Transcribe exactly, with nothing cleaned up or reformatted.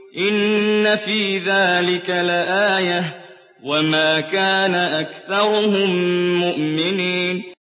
إِنَّ فِي ذَٰلِكَ لَآيَةً ۖ وَمَا كَانَ أَكْثَرُهُم مُّؤْمِنِينَ